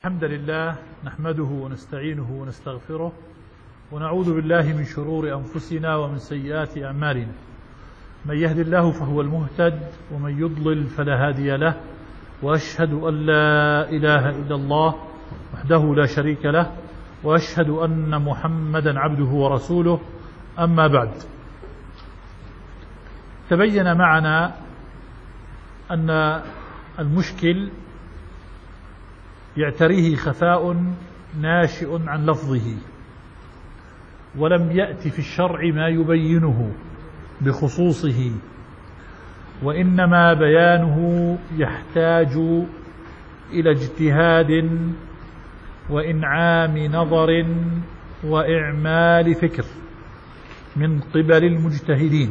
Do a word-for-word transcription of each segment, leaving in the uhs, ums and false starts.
الحمد لله نحمده ونستعينه ونستغفره ونعوذ بالله من شرور أنفسنا ومن سيئات أعمالنا. من يهد الله فهو المهتد ومن يضلل فلا هادي له، وأشهد أن لا إله إلا الله وحده لا شريك له، وأشهد أن محمدا عبده ورسوله. أما بعد، تبين معنا أن المشكل يعتريه خفاء ناشئ عن لفظه، ولم يأت في الشرع ما يبينه بخصوصه، وإنما بيانه يحتاج إلى اجتهاد وإنعام نظر وإعمال فكر من قبل المجتهدين.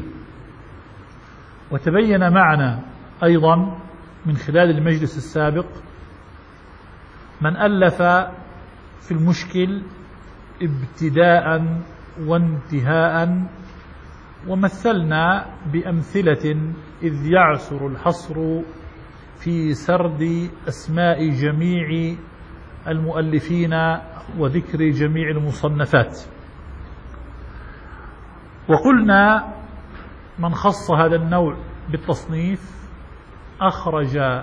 وتبين معنا أيضا من خلال المجلس السابق من ألف في المشكل ابتداء وانتهاء، ومثلنا بأمثلة إذ يعسر الحصر في سرد أسماء جميع المؤلفين وذكر جميع المصنفات. وقلنا من خص هذا النوع بالتصنيف أخرج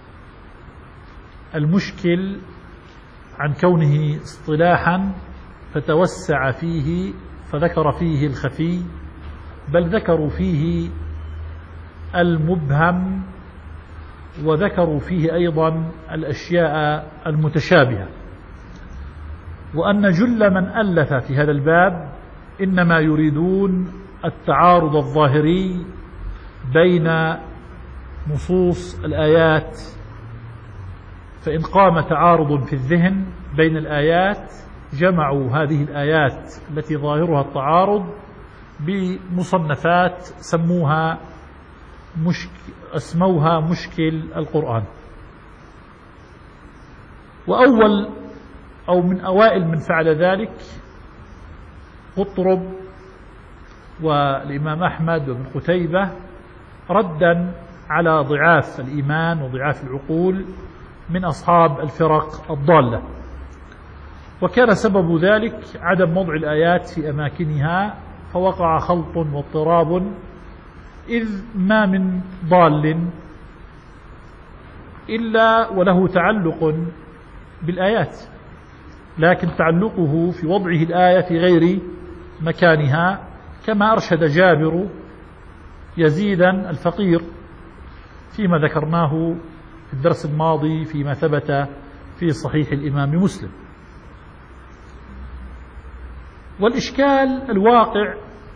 المشكل عن كونه اصطلاحا فتوسع فيه فذكر فيه الخفي، بل ذكروا فيه المبهم، وذكروا فيه أيضا الأشياء المتشابهة، وأن جل من ألف في هذا الباب إنما يريدون التعارض الظاهري بين نصوص الآيات، فإن قام تعارض في الذهن بين الآيات جمعوا هذه الآيات التي ظاهرها التعارض بمصنفات سموها مشك... اسموها مشكل القرآن. وأول أو من أوائل من فعل ذلك قطرب والإمام أحمد وابن قتيبة ردا على ضعاف الإيمان وضعاف العقول من أصحاب الفرق الضالة. وكان سبب ذلك عدم وضع الآيات في أماكنها، فوقع خلط واضطراب، إذ ما من ضال إلا وله تعلق بالآيات، لكن تعلقه في وضعه الآية في غير مكانها، كما أرشد جابر يزيدا الفقير فيما ذكرناه في الدرس الماضي فيما ثبت في صحيح الإمام مسلم. والإشكال الواقع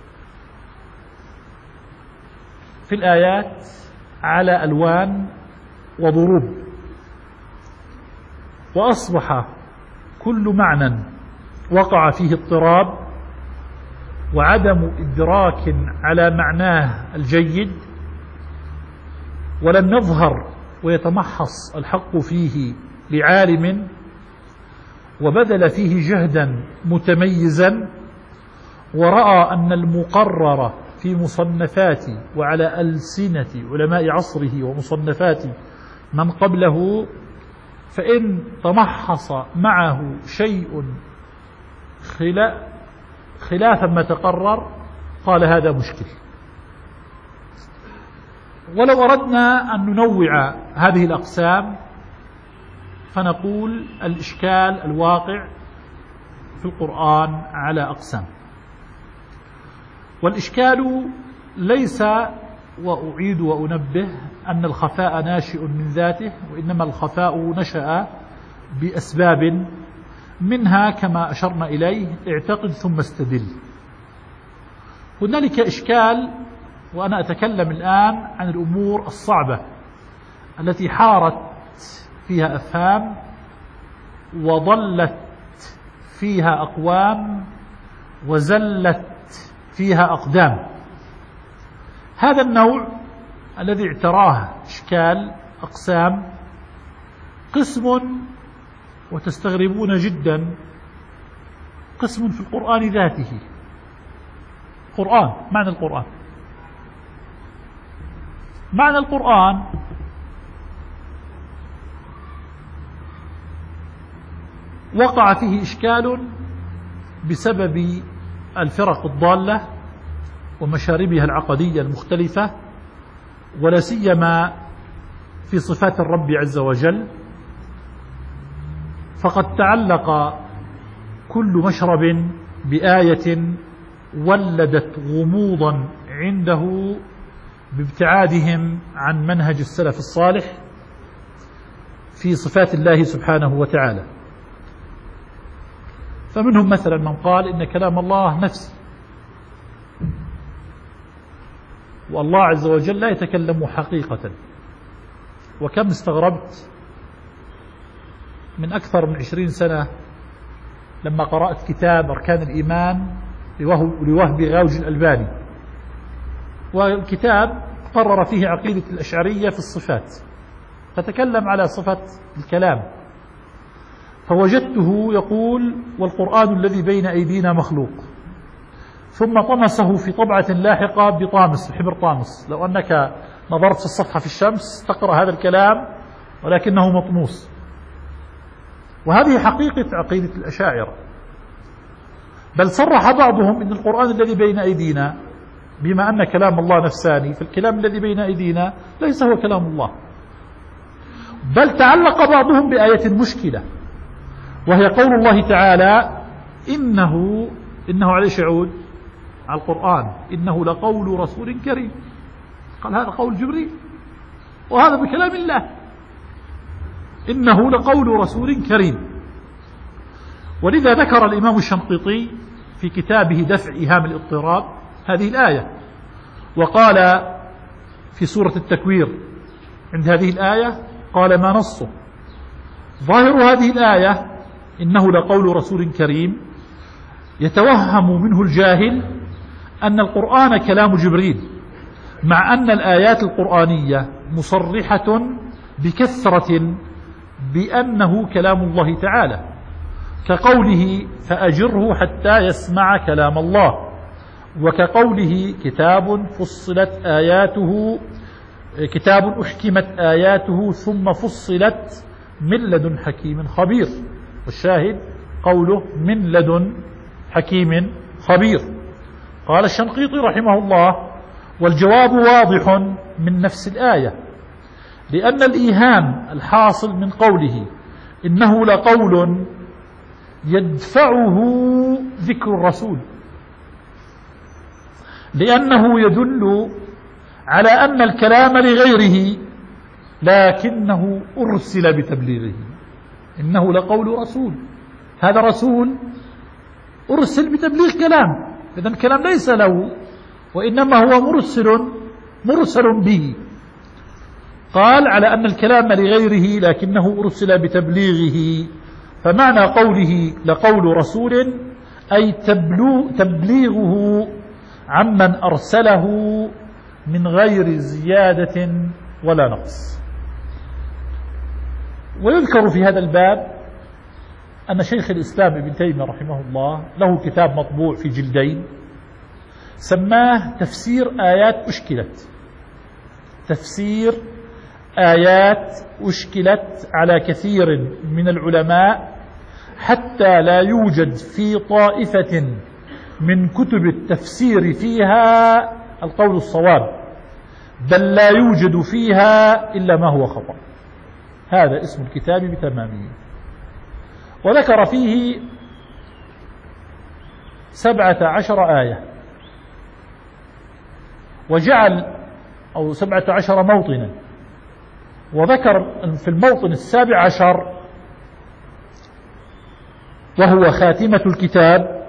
في الآيات على ألوان وضروب، وأصبح كل معنى وقع فيه اضطراب وعدم إدراك على معناه الجيد، ولم يظهر ويتمحص الحق فيه لعالم وبذل فيه جهدا متميزا، ورأى أن المقرر في مصنفات وعلى ألسنة علماء عصره ومصنفات من قبله، فإن تمحص معه شيء خلاف ما تقرر قال هذا مشكل. ولو أردنا أن ننوع هذه الأقسام فنقول الإشكال الواقع في القرآن على أقسام. والإشكال ليس، وأعيد وأنبه أن الخفاء ناشئ من ذاته، وإنما الخفاء نشأ بأسباب، منها كما أشرنا إليه اعتقد ثم استدل. هنالك إشكال، وأنا أتكلم الآن عن الأمور الصعبة التي حارت فيها أفهام وضلت فيها أقوام وزلت فيها أقدام. هذا النوع الذي اعتراه إشكال أقسام قسم، وتستغربون جدا، قسم في القرآن ذاته. قرآن، معنى القرآن معنى القرآن وقع فيه إشكال بسبب الفرق الضالة ومشاربها العقدية المختلفة، ولا سيما في صفات الرب عز وجل، فقد تعلق كل مشرب بآية ولدت غموضا عنده بابتعادهم عن منهج السلف الصالح في صفات الله سبحانه وتعالى. فمنهم مثلا من قال إن كلام الله نفسي، والله عز وجل لا يتكلم حقيقة. وكم استغربت من أكثر من عشرين سنة لما قرأت كتاب أركان الإيمان لوهب غاوج الألباني، والكتاب قرر فيه عقيدة الأشعرية في الصفات، فتكلم على صفة الكلام، فوجدته يقول: والقرآن الذي بين أيدينا مخلوق، ثم طمسه في طبعة لاحقة بطامس، بحبر طامس. لو أنك نظرت في الصفحة في الشمس تقرأ هذا الكلام ولكنه مطموس. وهذه حقيقة عقيدة الأشاعرة. بل صرح بعضهم إن القرآن الذي بين أيدينا، بما أن كلام الله نفساني، فالكلام الذي بين أيدينا ليس هو كلام الله. بل تعلق بعضهم بآية مشكلة، وهي قول الله تعالى: إنه إنه عليه يعود على القرآن، إنه لقول رسول كريم. قال هذا قول جبريل، وهذا بكلام الله، إنه لقول رسول كريم. ولذا ذكر الإمام الشنقيطي في كتابه دفع إيهام الاضطراب هذه الآية، وقال في سورة التكوير عند هذه الآية، قال: ما نصه؟ ظاهر هذه الآية إنه لقول رسول كريم يتوهم منه الجاهل أن القرآن كلام جبريل، مع أن الآيات القرآنية مصرحة بكثرة بأنه كلام الله تعالى، كقوله: فأجره حتى يسمع كلام الله، وكقوله: كتاب فصلت آياته كتاب أحكمت آياته ثم فصلت من لدن حكيم خبير. والشاهد قوله: من لدن حكيم خبير. قال الشنقيطي رحمه الله: والجواب واضح من نفس الآية، لأن الإيهام الحاصل من قوله إنه لقول يدفعه ذكر الرسول، لأنه يدل على أن الكلام لغيره لكنه أرسل بتبليغه. إنه لقول رسول، هذا رسول أرسل بتبليغ كلام، إذن الكلام ليس له، وإنما هو مرسل مرسل به. قال: على أن الكلام لغيره لكنه أرسل بتبليغه. فمعنى قوله لقول رسول أي تبليغه عمن أرسله من غير زيادة ولا نقص. ويذكر في هذا الباب أن شيخ الإسلام ابن تيمية رحمه الله له كتاب مطبوع في جلدين سماه تفسير آيات أشكلت، تفسير آيات أشكلت على كثير من العلماء، حتى لا يوجد في طائفة من كتب التفسير فيها القول الصواب، بل لا يوجد فيها إلا ما هو خطأ. هذا اسم الكتاب بتمامه. وذكر فيه سبعة عشر آية، وجعل أو سبعة عشر موطنا، وذكر في الموطن السابع عشر وهو خاتمة الكتاب،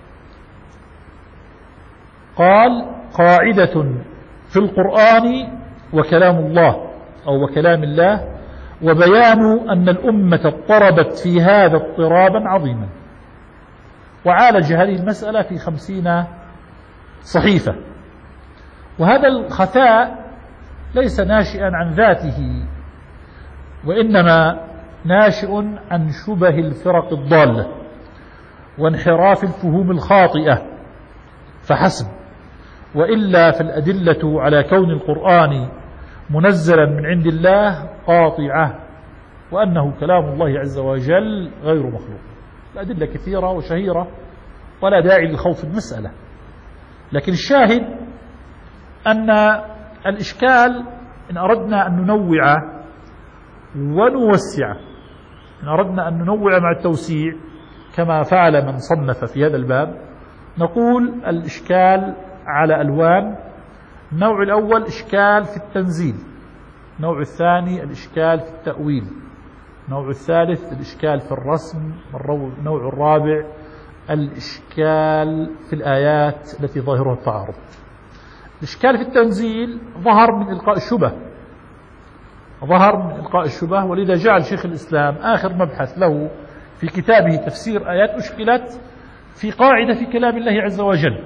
قال: قاعدة في القرآن وكلام الله أو وكلام الله، وبيان أن الأمة اضطربت في هذا اضطرابا عظيما. وعالج هذه المسألة في خمسين صحيفة. وهذا الخفاء ليس ناشئا عن ذاته، وإنما ناشئ عن شبه الفرق الضالة وانحراف الفهوم الخاطئة فحسب، وإلا فالأدلة على كون القرآن منزلا من عند الله قاطعة وأنه كلام الله عز وجل غير مخلوق. الأدلة كثيرة وشهيرة ولا داعي للخوض في المسألة، لكن الشاهد أن الإشكال إن أردنا أن ننوع ونوسع، إن أردنا أن ننوع مع التوسيع كما فعل من صنف في هذا الباب، نقول الإشكال على ألوان. النوع الأول إشكال في التنزيل، النوع الثاني الإشكال في التأويل، النوع الثالث الإشكال في الرسم، النوع الرابع الإشكال في الآيات التي ظاهرها التعارض. الإشكال في التنزيل ظهر من إلقاء الشبه، ظهر من إلقاء الشبه، ولذا جعل شيخ الإسلام آخر مبحث له في كتابه تفسير آيات أشكلت في قاعدة في كلام الله عز وجل.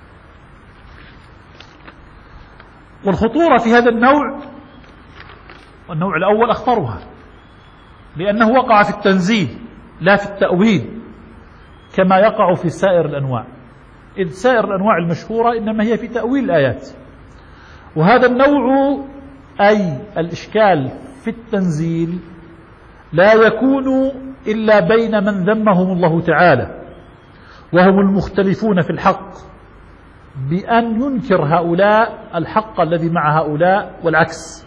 والخطورة في هذا النوع، والنوع الأول أخطرها لأنه وقع في التنزيل لا في التأويل كما يقع في سائر الأنواع، إذ سائر الأنواع المشهورة إنما هي في تأويل الآيات. وهذا النوع أي الإشكال في التنزيل لا يكون إلا بين من ذمهم الله تعالى وهم المختلفون في الحق، بأن ينكر هؤلاء الحق الذي مع هؤلاء والعكس.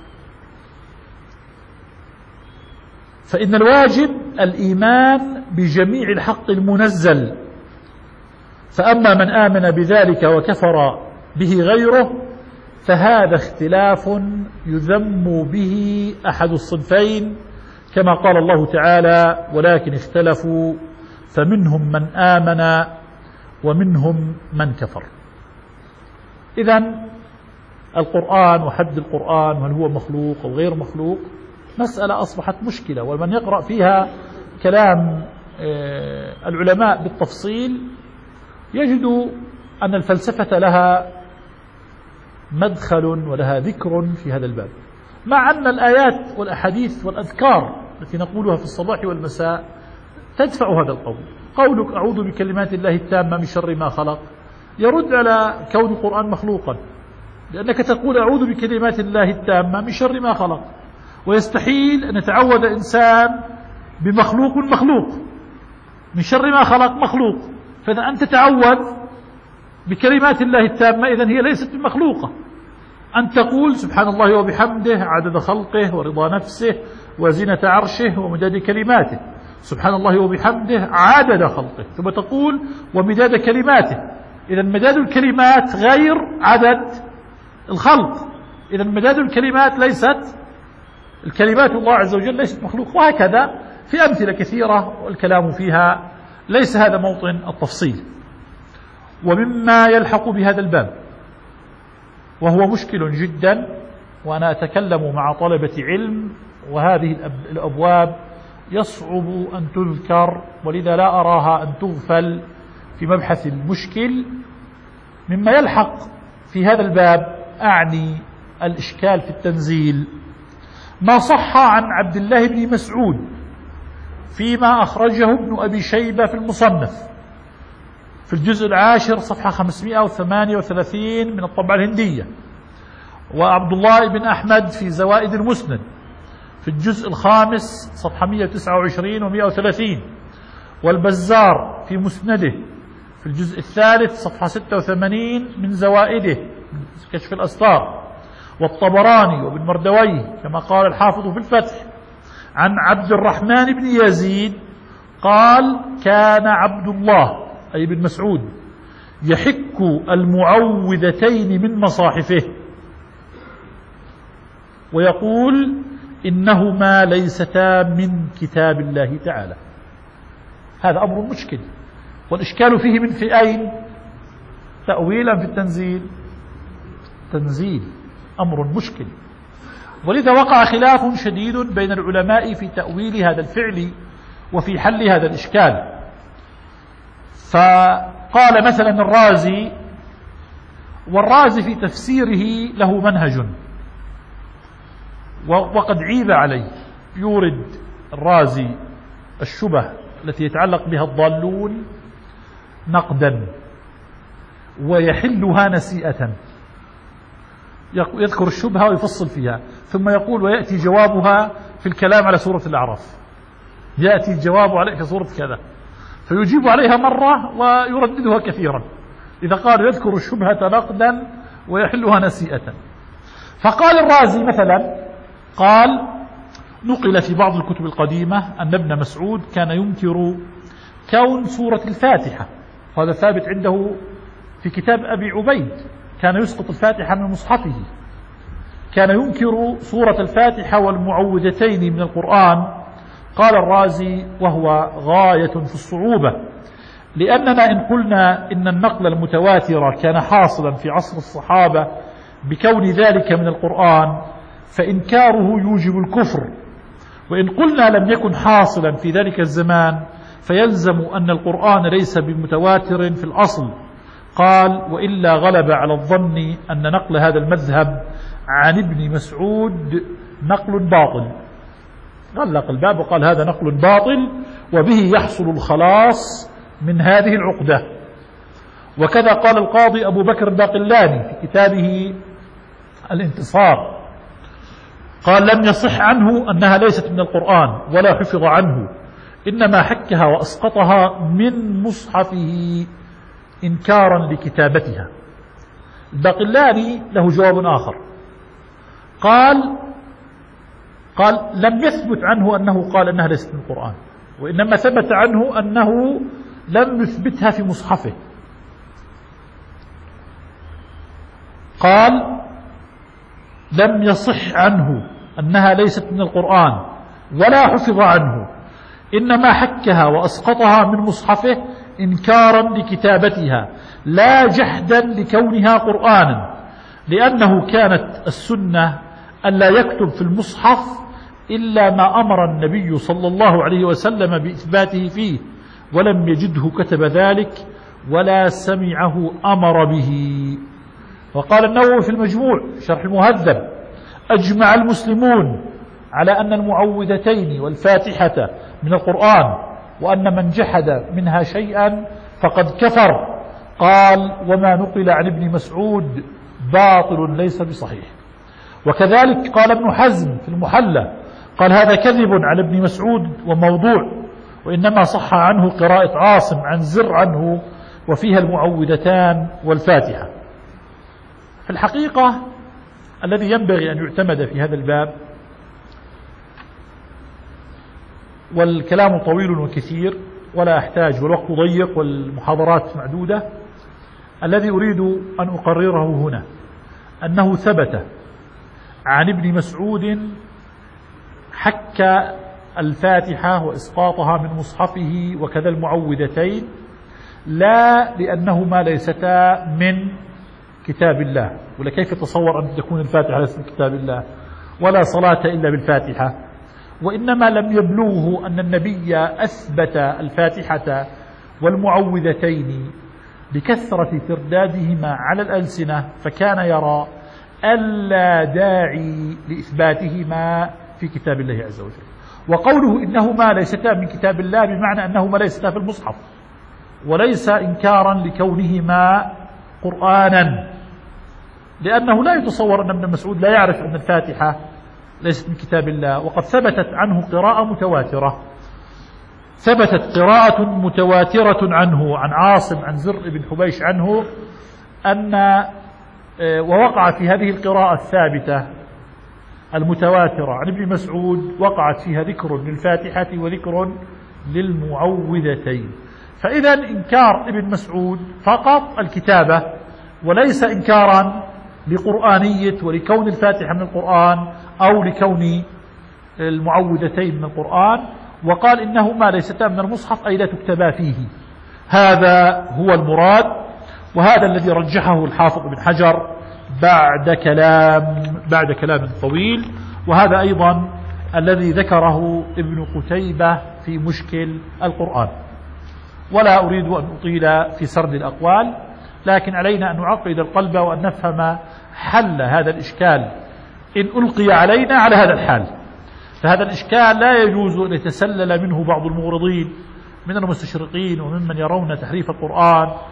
فإن الواجب الإيمان بجميع الحق المنزل، فأما من آمن بذلك وكفر به غيره فهذا اختلاف يذم به أحد الصنفين، كما قال الله تعالى: ولكن اختلفوا فمنهم من آمن ومنهم من كفر. إذن القرآن وحد القرآن، هل هو مخلوق أو غير مخلوق، مسألة أصبحت مشكلة، ومن يقرأ فيها كلام العلماء بالتفصيل يجد أن الفلسفة لها مدخل ولها ذكر في هذا الباب، مع أن الآيات والأحاديث والأذكار التي نقولها في الصباح والمساء تدفع هذا القول. قولك أعوذ بكلمات الله التامة من شر ما خلق يرد على كون القرآن مخلوقا، لأنك تقول أعوذ بكلمات الله التامة من شر ما خلق، ويستحيل أن يتعوذ إنسان بمخلوق مخلوق من شر ما خلق مخلوق، فإذا أنت تتعوذ بكلمات الله التامة إذن هي ليست بمخلوقة. أن تقول سبحان الله وبحمده عدد خلقه ورضا نفسه وزنة عرشه ومداد كلماته، سبحان الله وبحمده عدد خلقه، ثم تقول ومداد كلماته، إذن مداد الكلمات غير عدد الخلق، إذن مداد الكلمات ليست الكلمات الله عز وجل ليست مخلوق. وهكذا في أمثلة كثيرة والكلام فيها ليس هذا موطن التفصيل. ومما يلحق بهذا الباب وهو مشكل جدا، وأنا أتكلم مع طلبة علم، وهذه الأبواب يصعب أن تذكر، ولذا لا أراها أن تغفل في مبحث المشكل. مما يلحق في هذا الباب أعني الإشكال في التنزيل ما صح عن عبد الله بن مسعود فيما أخرجه ابن أبي شيبة في المصنف في الجزء العاشر صفحة خمسمائة وثمانية وثلاثين من الطبعة الهندية، وعبد الله بن أحمد في زوائد المسند في الجزء الخامس صفحة مائة وتسعة وعشرين ومائة وثلاثين، والبزار في مسنده في الجزء الثالث صفحة ستة وثمانين من زوائده كشف الأستار، والطبراني وابن مردويه كما قال الحافظ في الفتح عن عبد الرحمن بن يزيد قال: كان عبد الله أي بن مسعود يحك المعوذتين من مصاحفه ويقول إنهما ليستا من كتاب الله تعالى. هذا أمر مشكل، والإشكال فيه من في أين؟ تأويلا في التنزيل، تنزيل أمر مشكل، ولذا وقع خلاف شديد بين العلماء في تأويل هذا الفعل وفي حل هذا الإشكال. فقال مثلا الرازي، والرازي في تفسيره له منهج وقد عيب عليه، يورد الرازي الشبه التي يتعلق بها الضالون نقدا ويحلها نسيئة، يذكر الشبهة ويفصل فيها ثم يقول ويأتي جوابها في الكلام على سورة الأعراف، يأتي الجواب عليه في سورة كذا، فيجيب عليها مرة ويرددها كثيرا، إذا قال يذكر الشبهة نقدا ويحلها نسيئة. فقال الرازي مثلا، قال نقل في بعض الكتب القديمة أن ابن مسعود كان ينكر كون سورة الفاتحة، وهذا ثابت عنده في كتاب أبي عبيد، كان يسقط الفاتحة من مصحفه، كان ينكر سورة الفاتحة والمعوذتين من القرآن. قال الرازي وهو غاية في الصعوبة، لأننا إن قلنا إن النقل المتواتر كان حاصلا في عصر الصحابة بكون ذلك من القرآن فإنكاره يوجب الكفر، وإن قلنا لم يكن حاصلا في ذلك الزمان فيلزم أن القرآن ليس بمتواتر في الأصل. قال وإلا غلب على الظن أن نقل هذا المذهب عن ابن مسعود نقل باطل. غلق الباب وقال هذا نقل باطل وبه يحصل الخلاص من هذه العقدة. وكذا قال القاضي أبو بكر الباقلاني في كتابه الانتصار، قال لم يصح عنه أنها ليست من القرآن ولا حفظ عنه، إنما حكها وأسقطها من مصحفه إنكارا لكتابتها. الباقلاني له جواب آخر، قال قال لم يثبت عنه أنه قال أنها ليست من القرآن، وإنما ثبت عنه أنه لم يثبتها في مصحفه. قال لم يصح عنه أنها ليست من القرآن ولا حفظ عنه، إنما حكها وأسقطها من مصحفه إنكارا لكتابتها لا جحدا لكونها قرآنا، لأنه كانت السنة ألا يكتب في المصحف إلا ما أمر النبي صلى الله عليه وسلم بإثباته فيه، ولم يجده كتب ذلك ولا سمعه أمر به. وقال النووي في المجموع شرح المهذب أجمع المسلمون على أن المعوذتين والفاتحة من القرآن، وأن من جحد منها شيئا فقد كفر. قال وما نقل عن ابن مسعود باطل ليس بصحيح. وكذلك قال ابن حزم في المحلى، قال هذا كذب على ابن مسعود وموضوع، وإنما صح عنه قراءة عاصم عن زر عنه وفيها المعوذتان والفاتحة. في الحقيقة الذي ينبغي أن يعتمد في هذا الباب، والكلام طويل وكثير ولا أحتاج والوقت ضيق والمحاضرات معدودة، الذي أريد أن أقرره هنا أنه ثبت عن ابن مسعود حك الفاتحة وإسقاطها من مصحفه وكذا المعوذتين، لا لأنهما ليستا من كتاب الله، ولا كيف تصور أن تكون الفاتحة ليست من كتاب الله، ولا صلاة إلا بالفاتحة، وإنما لم يبلغه أن النبي أثبت الفاتحة والمعوذتين بكثرة تردادهما على الألسنة، فكان يرى ألا داعي لإثباتهما في كتاب الله عز وجل. وقوله إنهما ليستا من كتاب الله بمعنى أنهما ليستا في المصحف، وليس إنكارا لكونهما قرآنا، لأنه لا يتصور أن ابن مسعود لا يعرف أن الفاتحة ليست من كتاب الله. وقد ثبتت عنه قراءة متواترة، ثبتت قراءة متواترة عنه عن عاصم عن زر بن حبيش عنه أن ووقع في هذه القراءة الثابتة المتواترة عن ابن مسعود وقعت فيها ذكر للفاتحة وذكر للمعوذتين. فإذا إنكار ابن مسعود فقط الكتابة، وليس إنكارا لقرآنية ولكون الفاتحة من القرآن أو لكون المعوذتين من القرآن. وقال إنهما ليستا من المصحف أي لا تكتبا فيه. هذا هو المراد، وهذا الذي رجحه الحافظ بن حجر بعد كلام بعد كلام طويل، وهذا أيضا الذي ذكره ابن قتيبة في مشكل القرآن. ولا أريد أن أطيل في سرد الأقوال، لكن علينا أن نعقد القلب وأن نفهم حل هذا الإشكال إن ألقي علينا على هذا الحال. فهذا الإشكال لا يجوز أن يتسلل منه بعض المغرضين من المستشرقين وممن يرون تحريف القرآن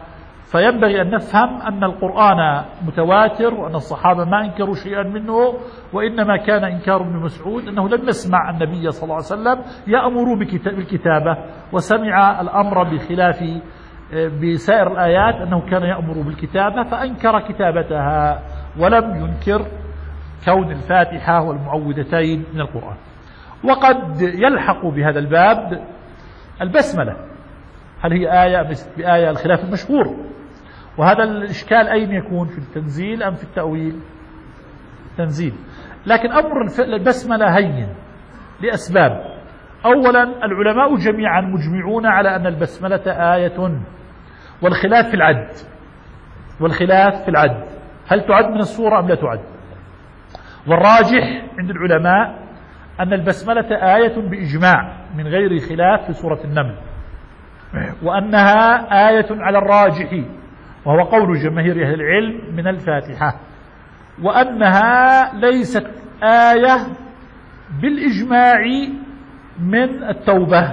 فينبغي أن نفهم أن القرآن متواتر، وأن الصحابة ما انكروا شيئا منه، وإنما كان إنكار ابن مسعود أنه لم يسمع النبي صلى الله عليه وسلم يأمر بالكتابة، وسمع الأمر بخلاف بسائر الآيات أنه كان يأمر بالكتابة فأنكر كتابتها، ولم ينكر كون الفاتحة والمعوذتين من القرآن. وقد يلحق بهذا الباب البسملة، هل هي آية بآية؟ الخلاف المشهور. وهذا الإشكال أين يكون؟ في التنزيل أم في التأويل؟ تنزيل. لكن أمر البسملة هين لأسباب. أولا، العلماء جميعا مجمعون على أن البسملة آية، والخلاف في العد والخلاف في العد هل تعد من السورة أم لا تعد؟ والراجح عند العلماء أن البسملة آية بإجماع من غير خلاف في سورة النمل، وأنها آية على الراجح وهو قول جماهير أهل العلم من الفاتحة، وأنها ليست آية بالإجماع من التوبة،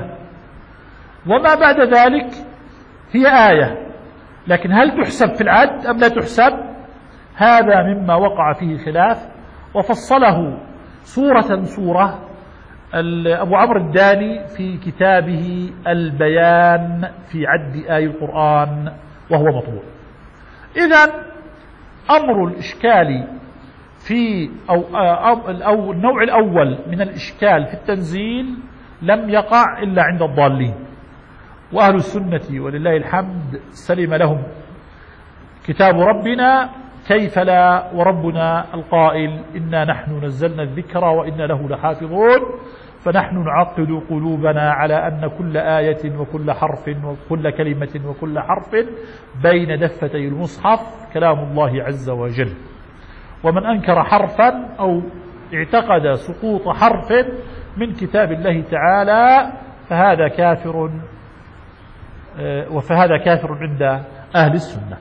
وما بعد ذلك هي آية. لكن هل تحسب في العد أم لا تحسب؟ هذا مما وقع فيه خلاف، وفصله سورة سورة أبو عمرو الداني في كتابه البيان في عد آي القرآن، وهو مطبوع. إذن أمر الإشكال في أو, أو النوع الأول من الإشكال في التنزيل لم يقع إلا عند الضالين، وأهل السنة ولله الحمد سلم لهم كتاب ربنا، كيف لا وربنا القائل إنا نحن نزلنا الذكر وإنا له لحافظون، فنحن نعقد قلوبنا على أن كل آية وكل حرف وكل كلمة وكل حرف بين دفتي المصحف كلام الله عز وجل. ومن أنكر حرفا أو اعتقد سقوط حرف من كتاب الله تعالى فهذا كافر، وفهذا كافر عند أهل السنة.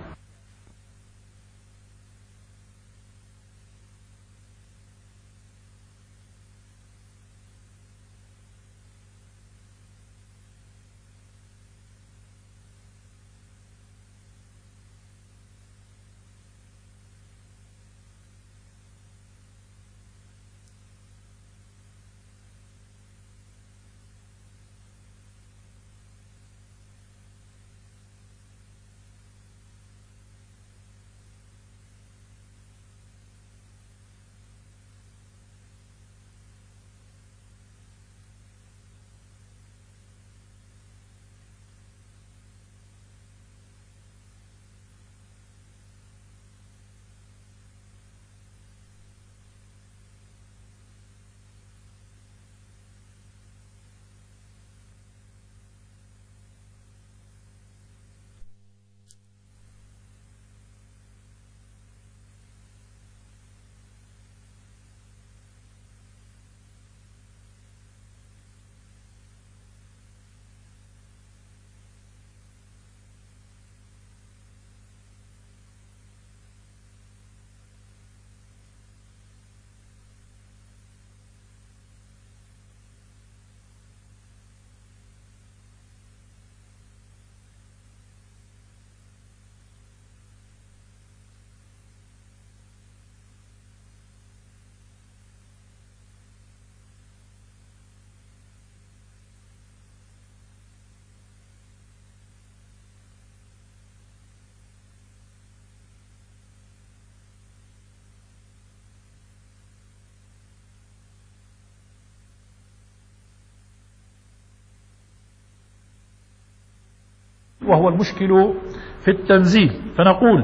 وهو المشكل في التنزيل. فنقول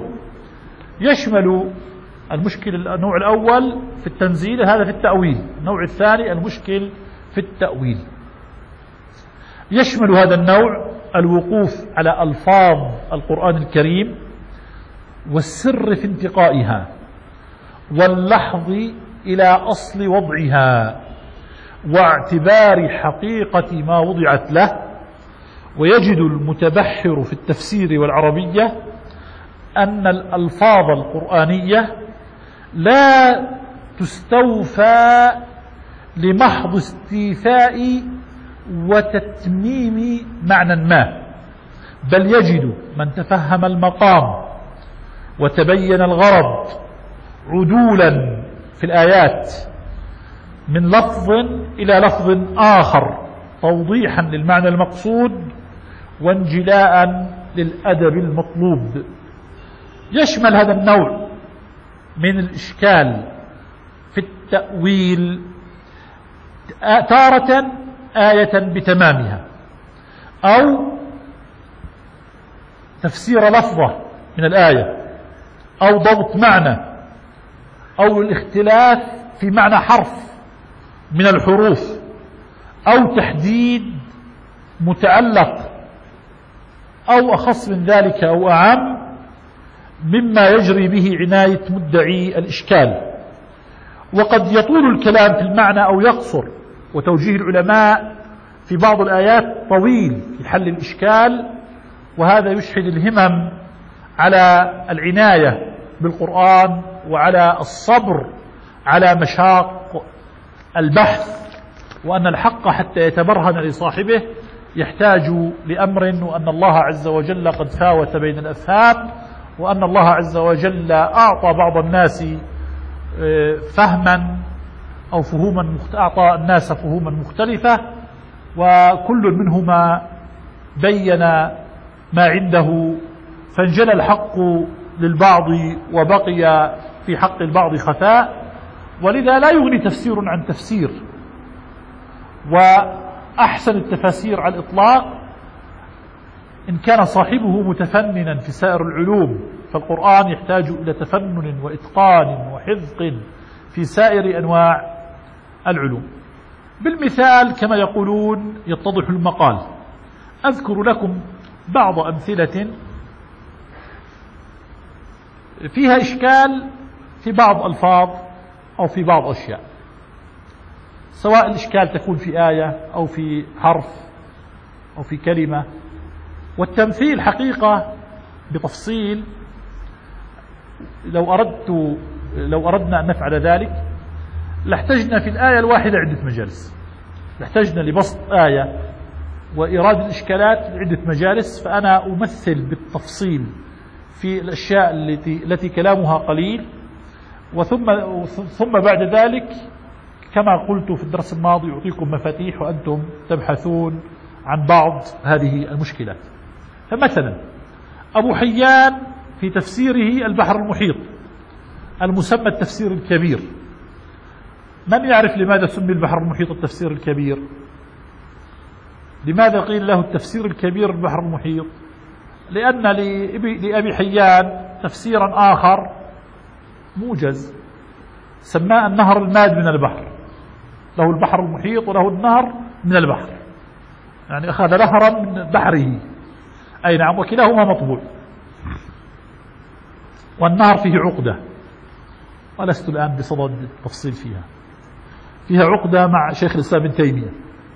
يشمل المشكل النوع الأول في التنزيل هذا في التأويل، النوع الثاني المشكل في التأويل. يشمل هذا النوع الوقوف على ألفاظ القرآن الكريم والسر في انتقائها واللحظ إلى أصل وضعها واعتبار حقيقة ما وضعت له. ويجد المتبحر في التفسير والعربية أن الألفاظ القرآنية لا تستوفى لمحض استيفاء وتتميم معنى ما، بل يجد من تفهم المقام وتبين الغرض عدولا في الآيات من لفظ إلى لفظ آخر توضيحا للمعنى المقصود وانجلاء للأدب المطلوب. يشمل هذا النوع من الإشكال في التأويل تارة آية بتمامها، أو تفسير لفظة من الآية، أو ضبط معنى، أو الاختلاف في معنى حرف من الحروف، أو تحديد متعلق، أو أخص من ذلك أو أعم مما يجري به عناية مدعي الإشكال. وقد يطول الكلام في المعنى أو يقصر، وتوجيه العلماء في بعض الآيات طويل في حل الإشكال، وهذا يشحذ الهمم على العناية بالقرآن وعلى الصبر على مشاق البحث، وأن الحق حتى يتبرهن لصاحبه يحتاج لأمر، وأن الله عز وجل قد فاوت بين الأفهام، وأن الله عز وجل أعطى بعض الناس فهما أو فهوما أعطى الناس فهوما مختلفة، وكل منهما بين ما عنده، فانجلى الحق للبعض وبقي في حق البعض خفاء، ولذا لا يغني تفسير عن تفسير. وأحسن التفاسير على الإطلاق إن كان صاحبه متفننا في سائر العلوم، فالقرآن يحتاج إلى تفنن وإتقان وحذق في سائر أنواع العلوم. بالمثال كما يقولون يتضح المقال. أذكر لكم بعض أمثلة فيها إشكال في بعض ألفاظ أو في بعض أشياء، سواء الإشكال تكون في آية أو في حرف أو في كلمة. والتمثيل حقيقة بتفصيل لو أردت لو أردنا أن نفعل ذلك لاحتجنا في الآية الواحدة عدة مجالس، لاحتجنا لبسط آية وإيراد الإشكالات لعدة مجالس. فأنا أمثل بالتفصيل في الأشياء التي التي كلامها قليل، وثم ثم بعد ذلك كما قلت في الدرس الماضي أعطيكم مفاتيح وأنتم تبحثون عن بعض هذه المشكلات. فمثلا أبو حيان في تفسيره البحر المحيط المسمى التفسير الكبير، من يعرف لماذا سمي البحر المحيط التفسير الكبير؟ لماذا قيل له التفسير الكبير البحر المحيط؟ لأن لأبي حيان تفسيرا آخر موجز سماه النهر الماد من البحر، له البحر المحيط وله النهر من البحر، يعني أخذ نهرا من بحره. أي نعم، وكلاهما مطبوع، والنهر فيه عقدة، ولست الآن بصدد التفصيل فيها، فيها عقدة مع شيخ الإسلام ابن تيمية.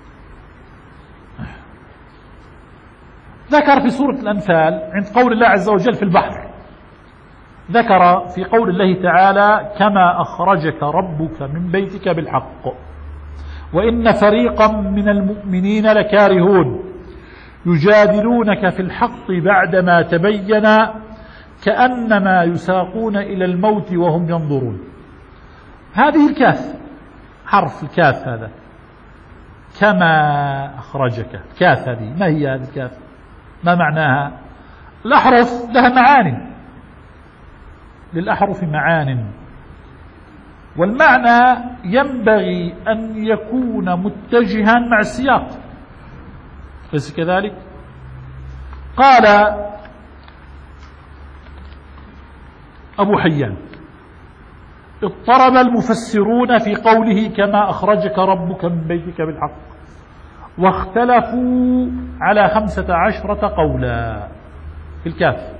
ذكر في سورة الأنفال عند قول الله عز وجل في البحر، ذكر في قول الله تعالى كما أخرجك ربك من بيتك بالحق وإن فريقا من المؤمنين لكارهون يجادلونك في الحق بعدما تبين كأنما يساقون إلى الموت وهم ينظرون. هذه الكاف، حرف الكاف هذا، كما أخرجك، كاف هذه ما هي هذه الكاف؟ ما معناها؟ الأحرف لها معان، للأحرف معان، والمعنى ينبغي أن يكون متجها مع السياق، أليس كذلك؟ قال أبو حيان اضطرب المفسرون في قوله كما أخرجك ربك من بيتك بالحق، واختلفوا على خمسة عشرة قولا في الكاف،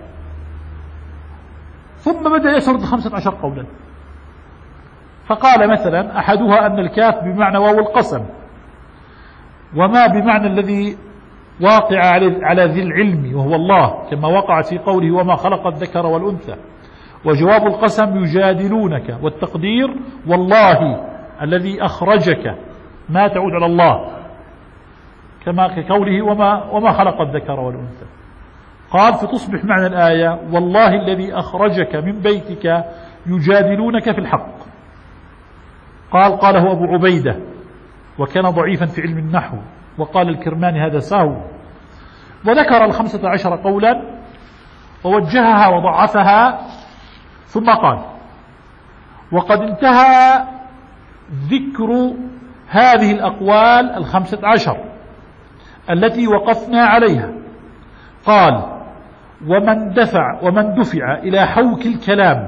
ثم بدأ يسرد خمسة عشر قولا. فقال مثلا أحدها أن الكاف بمعنى واو القسم، وما بمعنى الذي واقع على ذي العلم وهو الله، كما وقعت في قوله وما خلق الذكر والأنثى. وجواب القسم يجادلونك، والتقدير والله الذي أخرجك، ما تعود على الله، كما كقوله وما, وما خلق الذكر والأنثى. قال فتصبح معنى الآية والله الذي أخرجك من بيتك يجادلونك في الحق. قال قاله أبو عبيدة وكان ضعيفا في علم النحو، وقال الكرماني هذا سهو، وذكر الخمسة عشر قولا ووجهها وضعفها، ثم قال وقد انتهى ذكر هذه الأقوال الخمسة عشر التي وقفنا عليها. قال ومن دفع ومن دفع إلى حوك الكلام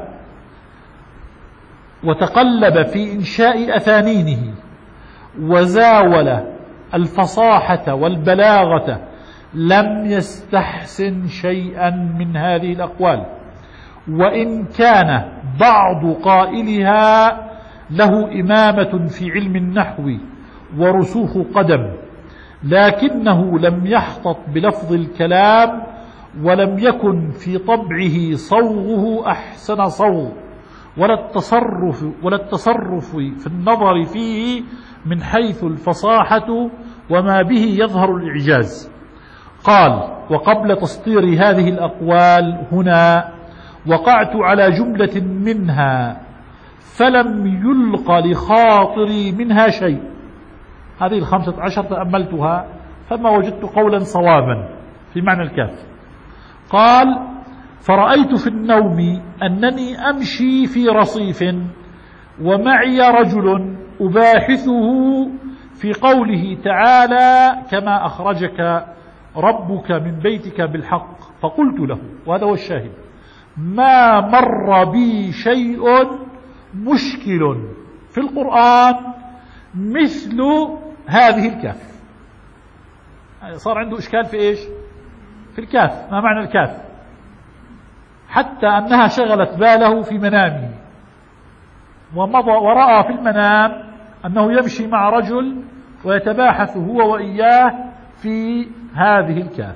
وتقلب في إنشاء أثانينه وزاول الفصاحة والبلاغة لم يستحسن شيئا من هذه الأقوال، وإن كان بعض قائلها له إمامة في علم النحو ورسوخ قدم، لكنه لم يحتط بلفظ الكلام ولم يكن في طبعه صوغه أحسن صوغ، ولا التصرف, ولا التصرف في النظر فيه من حيث الفصاحة وما به يظهر الإعجاز. قال وقبل تسطير هذه الأقوال هنا وقعت على جملة منها فلم يلق لخاطري منها شيء. هذه الخمسة عشر تأملتها فما وجدت قولا صوابا في معنى الكاف. قال فرأيت في النوم أنني أمشي في رصيف ومعي رجل أباحثه في قوله تعالى كما أخرجك ربك من بيتك بالحق، فقلت له، وهذا هو الشاهد، ما مر بي شيء مشكل في القرآن مثل هذه الكاف. صار عنده إشكال في إيش؟ في الكاف. ما معنى الكاف؟ حتى أنها شغلت باله في منامه، ومضى ورأى في المنام أنه يمشي مع رجل ويتباحث هو وإياه في هذه الكاف.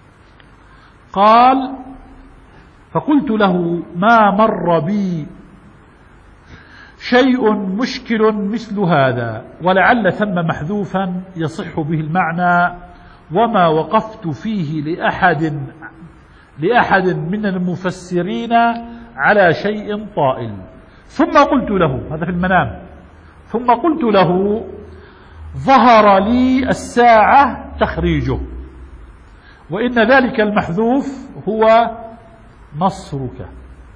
قال فقلت له ما مر بي شيء مشكل مثل هذا، ولعل ثم محذوفا يصح به المعنى، وما وقفت فيه لأحد لأحد من المفسرين على شيء طائل. ثم قلت له، هذا في المنام، ثم قلت له ظهر لي الساعة تخريجه، وإن ذلك المحذوف هو نصرك،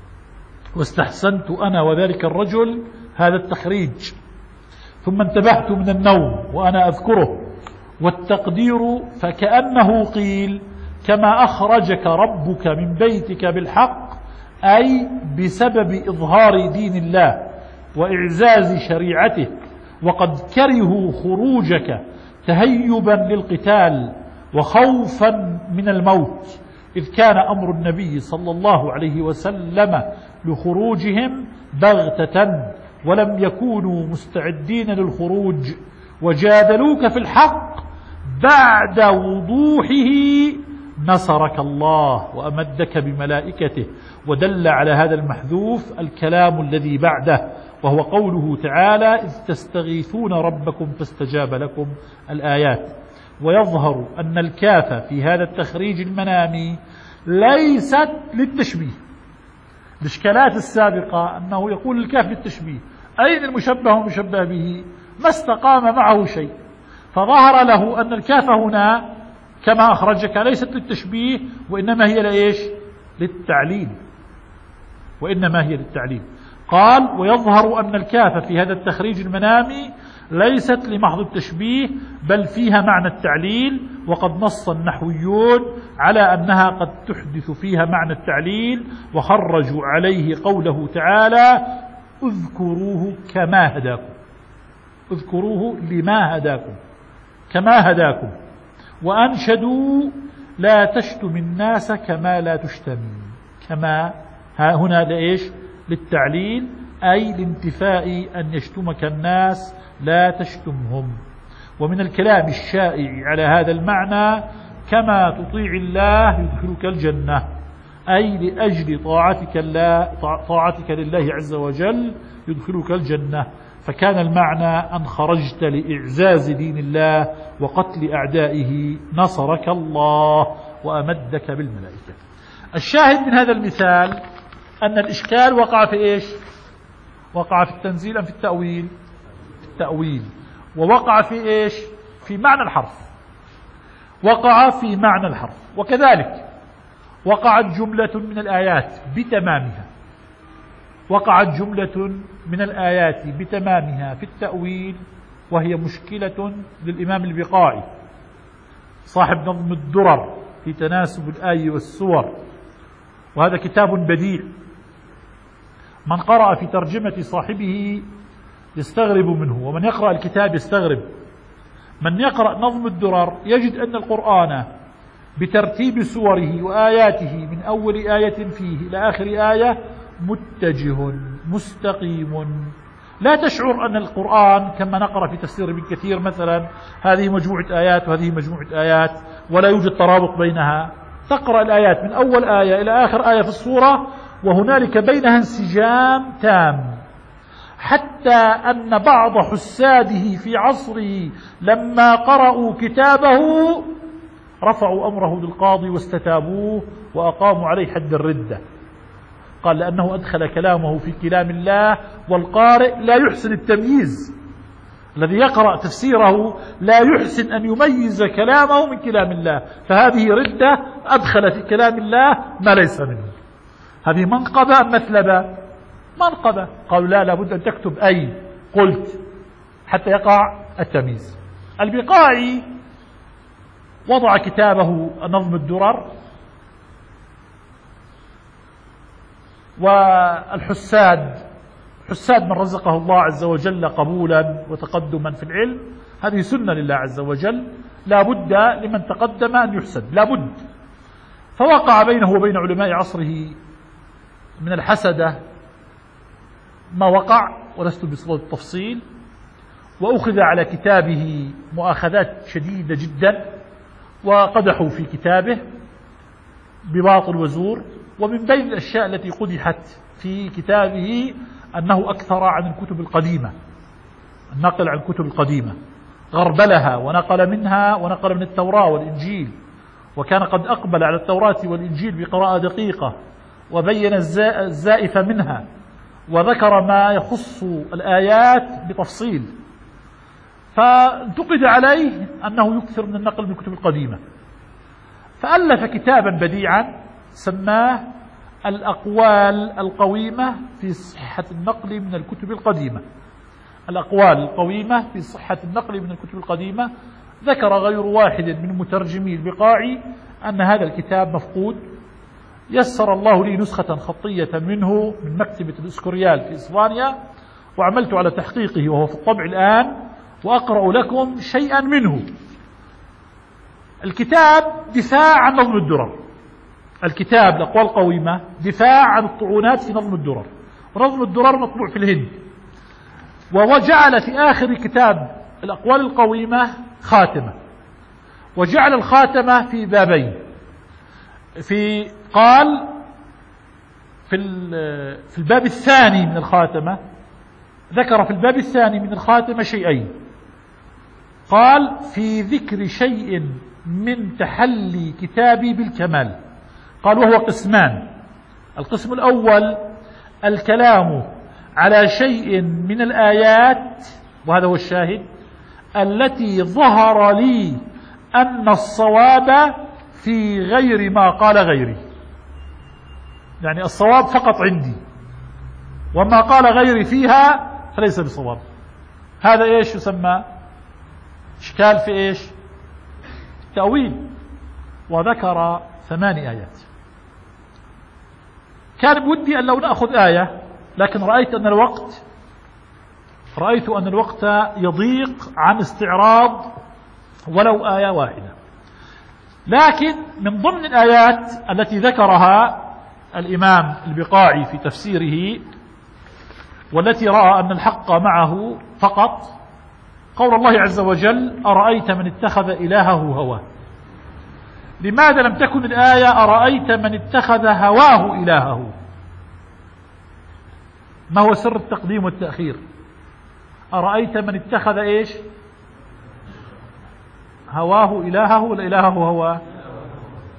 واستحسنت أنا وذلك الرجل هذا التخريج. ثم انتبهت من النوم وأنا أذكره، والتقدير فكأنه قيل كما أخرجك ربك من بيتك بالحق، أي بسبب إظهار دين الله وإعزاز شريعته، وقد كرهوا خروجك تهيبا للقتال وخوفا من الموت، إذ كان أمر النبي صلى الله عليه وسلم لخروجهم بغتة ولم يكونوا مستعدين للخروج، وجادلوك في الحق بعد وضوحه نصرك الله وأمدك بملائكته. ودل على هذا المحذوف الكلام الذي بعده، وهو قوله تعالى إذ تستغيثون ربكم فاستجاب لكم الآيات. ويظهر أن الكاف في هذا التخريج المنامي ليست للتشبيه. الإشكالات السابقة أنه يقول الكاف للتشبيه، أين المشبه والمشبه به؟ ما استقام معه شيء، فظهر له أن الكاف هنا كما أخرجك ليست للتشبيه، وإنما هي لإيش؟ للتعليل، وإنما هي للتعليل. قال ويظهر أن الكاف في هذا التخريج المنامي ليست لمحض التشبيه، بل فيها معنى التعليل، وقد نص النحويون على أنها قد تحدث فيها معنى التعليل، وخرجوا عليه قوله تعالى اذكروه كما هداكم، اذكروه لما هداكم كما هداكم، وأنشدوا لا تشتم الناس كما لا تشتم. كما ها هنا لإيش؟ للتعليل، أي لانتفاء أن يشتمك الناس لا تشتمهم. ومن الكلام الشائع على هذا المعنى كما تطيع الله يدخلك الجنة، أي لأجل طاعتك, الله طاعتك لله عز وجل يدخلك الجنة. فكان المعنى أن خرجت لإعزاز دين الله وقتل أعدائه نصرك الله وأمدك بالملائكة. الشاهد من هذا المثال أن الإشكال وقع في إيش؟ وقع في التنزيل أم في التأويل؟ في التأويل. ووقع في إيش؟ في معنى الحرف. وقع في معنى الحرف. وكذلك وقعت جملة من الآيات بتمامها وقعت جملة من الآيات بتمامها في التأويل، وهي مشكلة للإمام البقاعي صاحب نظم الدرر في تناسب الآي والسور، وهذا كتاب بديع، من قرأ في ترجمة صاحبه يستغرب منه، ومن يقرأ الكتاب يستغرب. من يقرأ نظم الدرر يجد أن القرآن بترتيب سوره وآياته من أول آية فيه إلى آخر آية متجه مستقيم، لا تشعر أن القرآن كما نقرأ في تفسير ابن كثير مثلا هذه مجموعة آيات وهذه مجموعة آيات ولا يوجد ترابط بينها. تقرأ الآيات من أول آية إلى آخر آية في السورة وهنالك بينها انسجام تام، حتى أن بعض حساده في عصره لما قرأوا كتابه رفعوا أمره للقاضي واستتابوه وأقاموا عليه حد الردة. قال لأنه أدخل كلامه في كلام الله، والقارئ لا يحسن التمييز، الذي يقرأ تفسيره لا يحسن أن يميز كلامه من كلام الله، فهذه ردة أدخل في كلام الله ما ليس منه. هذه منقبة أم مثلبة؟ منقبة. قالوا لا، لابد أن تكتب أي قلت حتى يقع التمييز. البقاعي وضع كتابه نظم الدرر، والحساد حساد من رزقه الله عز وجل قبولا وتقدما في العلم، هذه سنة لله عز وجل، لا بد لمن تقدم أن يحسد، لا بد. فوقع بينه وبين علماء عصره من الحسدة ما وقع، ولست بصدد التفصيل، وأخذ على كتابه مؤاخذات شديدة جدا، وقدحوا في كتابه بباطل وزور. ومن بين الأشياء التي قدحت في كتابه أنه أكثر عن الكتب القديمة، النقل عن الكتب القديمة، غربلها ونقل منها ونقل من التوراة والإنجيل، وكان قد أقبل على التوراة والإنجيل بقراءة دقيقة، وبين الزائف منها، وذكر ما يخص الآيات بتفصيل. فانتقد عليه أنه يكثر من النقل من الكتب القديمة، فألف كتابا بديعا سماه الأقوال القويمة في صحة النقل من الكتب القديمة. الأقوال القويمة في صحة النقل من الكتب القديمة. ذكر غير واحد من مترجمي البقاعي أن هذا الكتاب مفقود. يسر الله لي نسخة خطية منه من مكتبة الإسكوريال في إسبانيا، وعملت على تحقيقه وهو في الطبع الآن، وأقرأ لكم شيئا منه. الكتاب دفاع عن نظم الدرر، الكتاب الأقوال القويمة دفاع عن الطعونات في نظم الدرر، ونظم الدرر مطبوع في الهند. وجعل في آخر كتاب الأقوال القويمة خاتمة، وجعل الخاتمة في بابين. في قال في في الباب الثاني من الخاتمة، ذكر في الباب الثاني من الخاتمة شيئين. قال في ذكر شيء من تحلي كتابي بالكمال. قال وهو قسمان: القسم الأول الكلام على شيء من الآيات، وهذا هو الشاهد، التي ظهر لي أن الصواب في غير ما قال غيري، يعني الصواب فقط عندي، وما قال غيري فيها فليس بصواب. هذا إيش يسمى؟ إشكال في إيش؟ تأويل. وذكر ثمان آيات. كان بودي أن لو نأخذ آية، لكن رأيت أن الوقت رأيت أن الوقت يضيق عن استعراض ولو آية واحدة. لكن من ضمن الآيات التي ذكرها الإمام البقاعي في تفسيره، والتي رأى أن الحق معه فقط، قول الله عز وجل: أرأيت من اتخذ إلهه هواه. لماذا لم تكن الآية أرأيت من اتخذ هواه إلهه؟ ما هو سر التقديم والتأخير؟ أرأيت من اتخذ إيش؟ هواه إلهه ولا إلهه هواه؟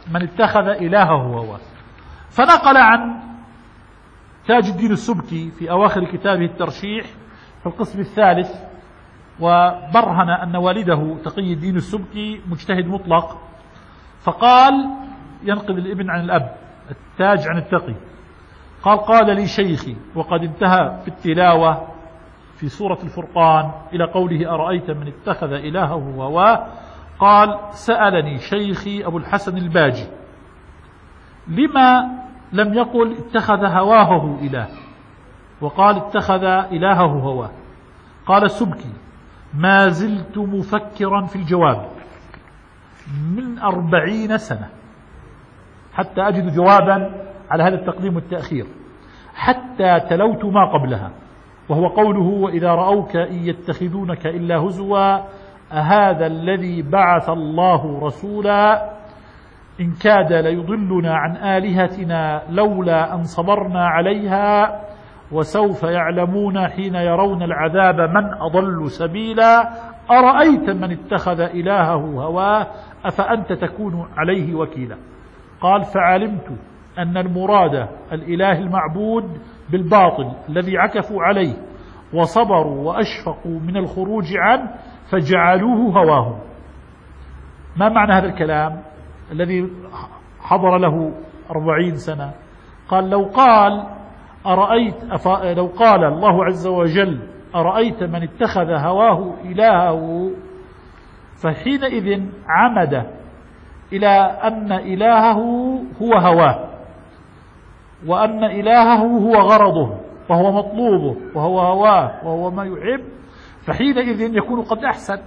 من اتخذ إلهه هواه. فنقل عن تاج الدين السبكي في أواخر كتابه الترشيح في القسم الثالث، وبرهن أن والده تقي الدين السبكي مجتهد مطلق، فقال ينقل الابن عن الأب، التاج عن التقي، قال قال لي شيخي، وقد انتهى في التلاوة في سورة الفرقان إلى قوله أرأيت من اتخذ إلهه هواه، قال سألني شيخي أبو الحسن الباجي لما لم يقل اتخذ هواه إله وقال اتخذ إلهه هواه؟ قال السبكي ما زلت مفكرا في الجواب من أربعين سنة حتى أجد جوابا على هذا التقديم والتأخير، حتى تلوت ما قبلها، وهو قوله وإذا رأوك إن يتخذونك إلا هزوا أهذا الذي بعث الله رسولا إن كاد ليضلنا عن آلهتنا لولا أن صبرنا عليها وسوف يعلمون حين يرون العذاب من أضل سبيلا أرأيت من اتخذ إلهه هواه أفأنت تكون عليه وكيلا. قال فعلمت أن المراد الإله المعبود بالباطل الذي عكفوا عليه وصبروا وأشفقوا من الخروج عنه فجعلوه هواهم. ما معنى هذا الكلام الذي حضر له أربعين سنة؟ قال لو قال أرأيت لو قال الله عز وجل أرأيت من اتخذ هواه إلهه فحينئذ عمد إلى أن إلهه هو هواه وأن إلهه هو غرضه وهو مطلوبه وهو هواه وهو ما يحب، فحينئذ يكون قد أحسن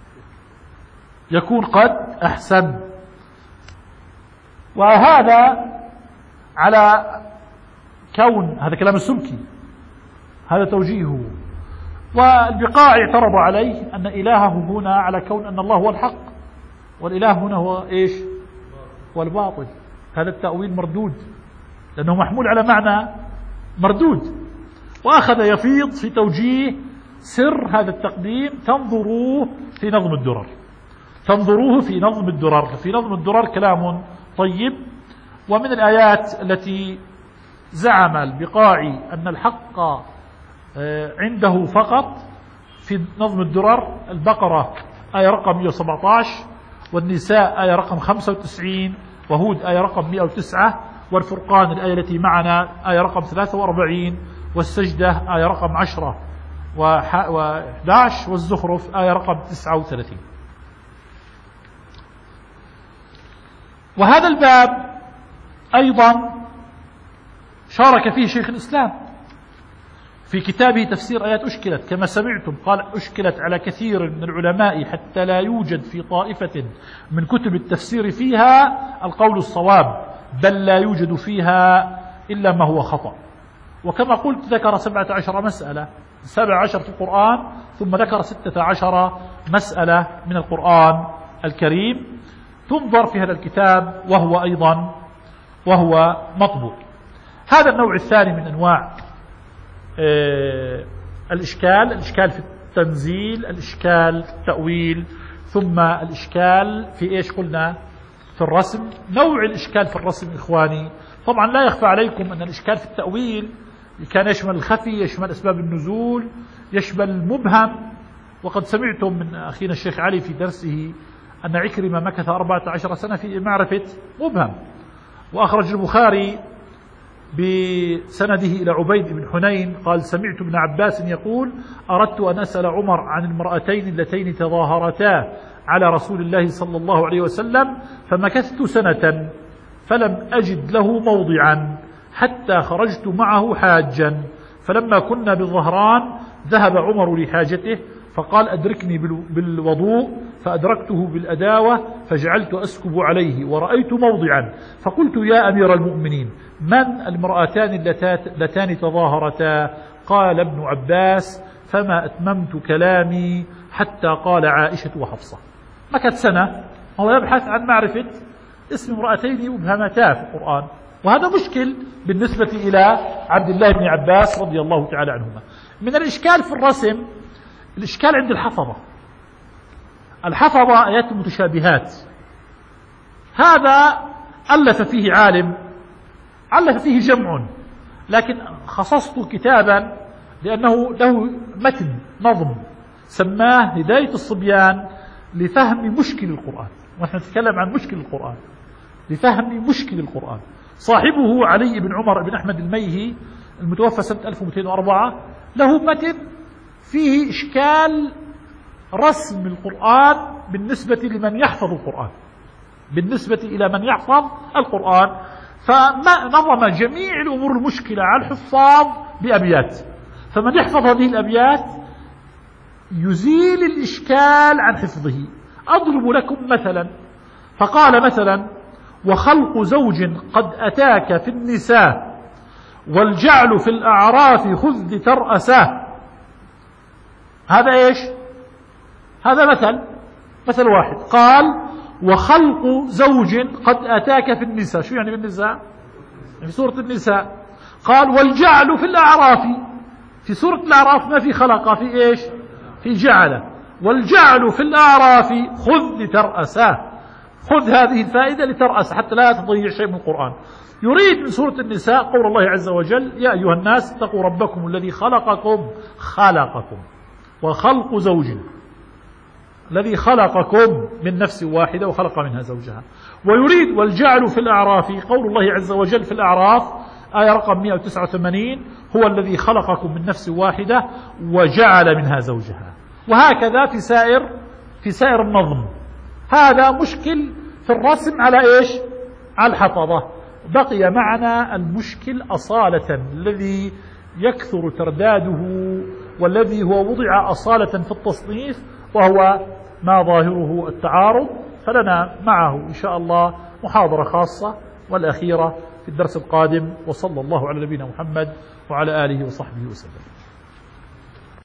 يكون قد أحسن. وهذا على كون هذا كلام السبكي، هذا توجيهه. والبقاع اعترض عليه أن إلهه هنا على كون أن الله هو الحق والإله هنا هو إيش؟ هو الباطل. هذا التأويل مردود لأنه محمول على معنى مردود. وأخذ يفيض في توجيه سر هذا التقديم، تنظروه في نظم الدرر تنظروه في نظم الدرر في نظم الدرر كلام طيب. ومن الآيات التي زعم البقاعي أن الحق عنده فقط في نظم الدرر البقرة آية رقم مئة وسبعة عشر، والنساء آية رقم خمسة وتسعين، وهود آية رقم مئة وتسعة، والفرقان الآية التي معنا آية رقم ثلاثة وأربعين، والسجدة آية رقم عشرة وأحد عشر، والزخرف آية رقم تسعة وثلاثين. وهذا الباب أيضا شارك فيه شيخ الإسلام في كتابه تفسير آيات أشكلت، كما سمعتم قال أشكلت على كثير من العلماء حتى لا يوجد في طائفة من كتب التفسير فيها القول الصواب، بل لا يوجد فيها إلا ما هو خطأ. وكما قلت ذكر سبعة عشر مسألة، سبع عشر في القرآن، ثم ذكر ستة عشر مسألة من القرآن الكريم. تنظر في هذا الكتاب وهو أيضا وهو مطبوع. هذا النوع الثاني من أنواع آه الإشكال، الإشكال في التنزيل، الإشكال في التأويل، ثم الإشكال في إيش قلنا؟ في الرسم. نوع الإشكال في الرسم إخواني طبعا لا يخفى عليكم أن الإشكال في التأويل كان يشمل الخفي، يشمل أسباب النزول، يشمل المبهم. وقد سمعتم من أخينا الشيخ علي في درسه أن عكرمة مكث أربعة عشر سنة في معرفة مبهم. وأخرج البخاري بسنده إلى عبيد بن حنين قال سمعت ابن عباس يقول أردت أن أسأل عمر عن المرأتين اللتين تظاهرتا على رسول الله صلى الله عليه وسلم فمكثت سنة فلم أجد له موضعا حتى خرجت معه حاجا، فلما كنا بالظهران ذهب عمر لحاجته فقال أدركني بالوضوء، فأدركته بالأداوة فجعلت أسكب عليه ورأيت موضعا فقلت يا أمير المؤمنين من المرأتان اللتان تظاهرتا؟ قال ابن عباس فما أتممت كلامي حتى قال عائشة وحفصة. مكث سنة هو يبحث عن معرفة اسم امرأتين مبهمتا في القرآن، وهذا مشكل بالنسبة إلى عبد الله بن عباس رضي الله تعالى عنهما. من الإشكال في الرسم الإشكال عند الحفظة. الحفظة آيات المتشابهات، هذا ألف فيه عالم، ألف فيه جمع، لكن خصصت كتابا لأنه له متن نظم سماه هداية الصبيان لفهم مشكل القرآن، ونحن نتكلم عن مشكل القرآن، لفهم مشكل القرآن. صاحبه علي بن عمر بن أحمد الميهي المتوفى سنة ألف ومئتين وأربعة له متن فيه إشكال رسم القرآن بالنسبة لمن يحفظ القرآن، بالنسبة إلى من يحفظ القرآن، فما نظم جميع الأمور المشكلة على الحفاظ بأبيات، فمن يحفظ هذه الأبيات يزيل الإشكال عن حفظه. أضرب لكم مثلا، فقال مثلا: وخلق زوج قد أتاك في النساء والجعل في الأعراف خذ ترأساه. هذا إيش؟ هذا مثل مثل واحد. قال: وخلق زوج قد أتاك في النساء، شو يعني بالنساء؟ في سورة النساء. قال: والجعل في الأعراف، في سورة الأعراف ما في خلق، في إيش؟ في جعل. والجعل في الأعراف خذ لترأساه، خذ هذه الفائدة لترأس حتى لا تضيع شيء من القرآن. يريد من سورة النساء قول الله عز وجل: يا أيها الناس اتقوا ربكم الذي خلقكم خلقكم وخلق زوج، الذي خلقكم من نفس واحدة وخلق منها زوجها. ويريد والجعل في الأعراف قول الله عز وجل في الأعراف آية رقم مئة وتسعة وثمانين: هو الذي خلقكم من نفس واحدة وجعل منها زوجها. وهكذا في سائر في سائر النظم. هذا مشكل في الرسم على إيش؟ على الحفظة. بقي معنا المشكل أصالة الذي يكثر ترداده والذي هو وضع أصالة في التصنيف، وهو ما ظاهره التعارض. فلنا معه إن شاء الله محاضرة خاصة والأخيرة في الدرس القادم. وصلى الله على نبينا محمد وعلى آله وصحبه وسلم.